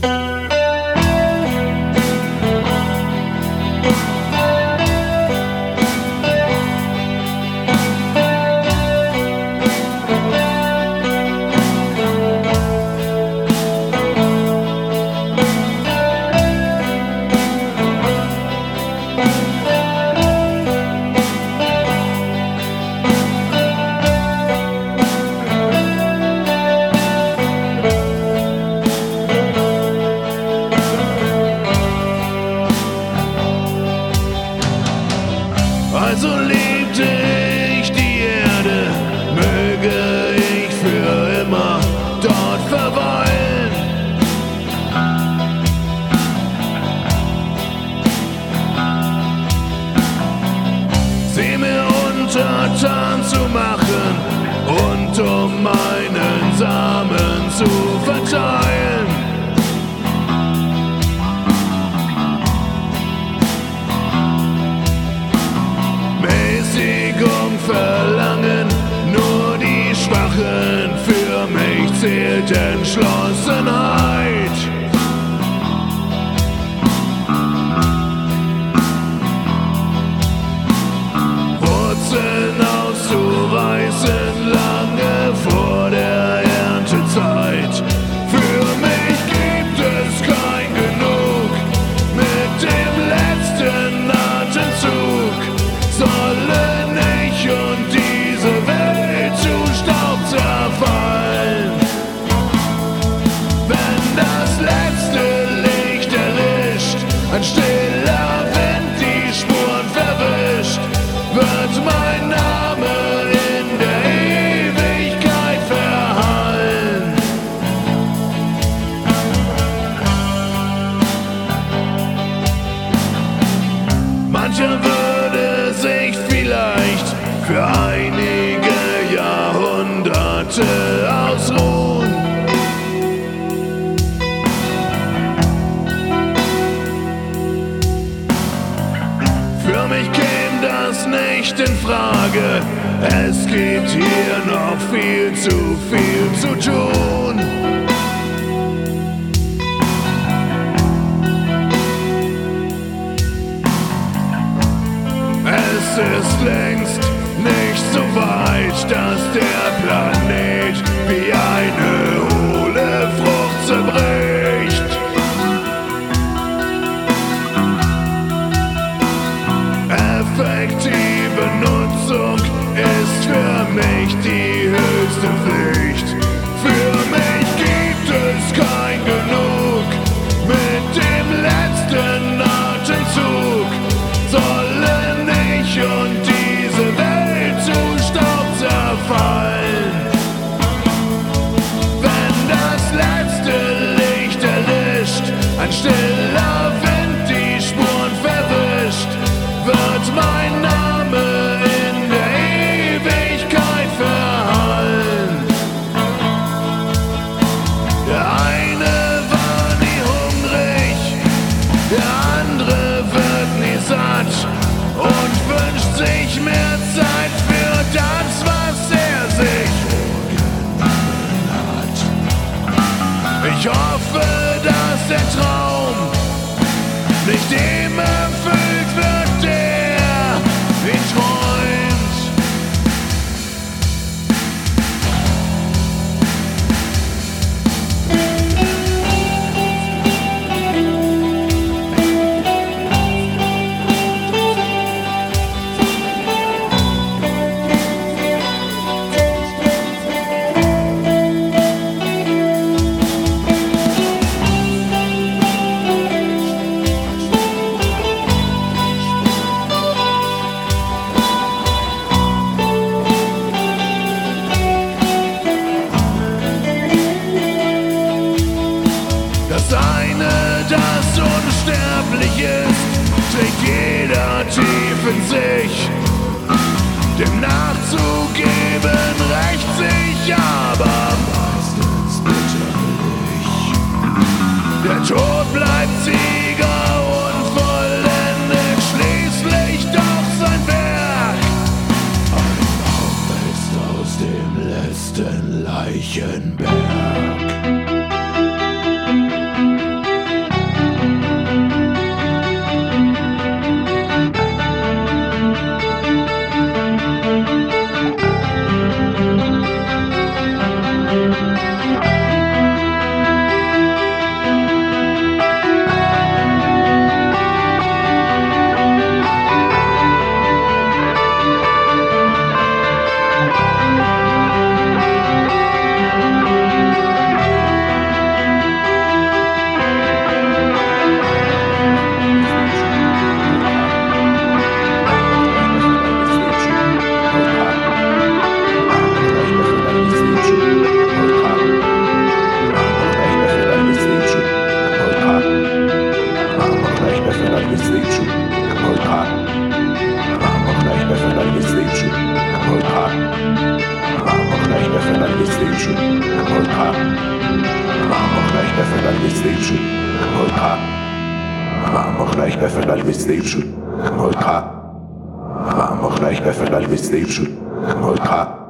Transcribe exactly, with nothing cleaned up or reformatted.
Also liebte ich die Erde, möge ich für immer dort verweilen. Sie mir untertan zu machen und um meinen Samen zu verteilen. Verlangen, nur die Schwachen, für mich zählt Entschlossenheit. Wurzeln auszureißen, lange vor der Erntezeit. Für mich gibt es kein Genug, mit dem letzten Atemzug sollen ich und diese Welt zu Staub zerfallen. Wenn das letzte Licht erlischt, ein stiller Wind die Spuren verwischt, wird mein Name in der Ewigkeit verhallen. Mancher würde sich vielleicht für einige Jahrhunderte ausruhen. Für mich käme das nicht in Frage, es gibt hier noch viel zu viel zu tun. Es ist längst nicht so weit, dass der Planet wie eine hohle Frucht zerbricht. Effektive Nutzung ist für mich die höchste Pflicht. Für mich gibt es kein Genug, mit dem letzten Atemzug sollen ich und diese Welt zu Staub zerfallen. Wenn das letzte Licht erlischt, ein stiller Wind die Spuren verwischt, wird mein Name in der Ewigkeit verhallen. Der eine war nie hungrig, der andere wird nie satt und wünscht sich mehr Zeit für das, was er sich vorgenommen hat. Ich hoffe, dass der Traum nicht dem erfüllt wird, der ihn träumt. Das eine, das unsterblich ist, trägt jeder tief in sich. Dem nachzugeben rächt sich aber meistens bitterlich. Der Tod bleibt Sieger unvollendet, schließlich doch sein Werk. Ein Baum wächst aus dem letzten Leichenberg. slipšu, mulka. Vamos gleich bei Vergleich mit slipšu, mulka. Vamos gleich bei Vergleich mit slipšu, mulka.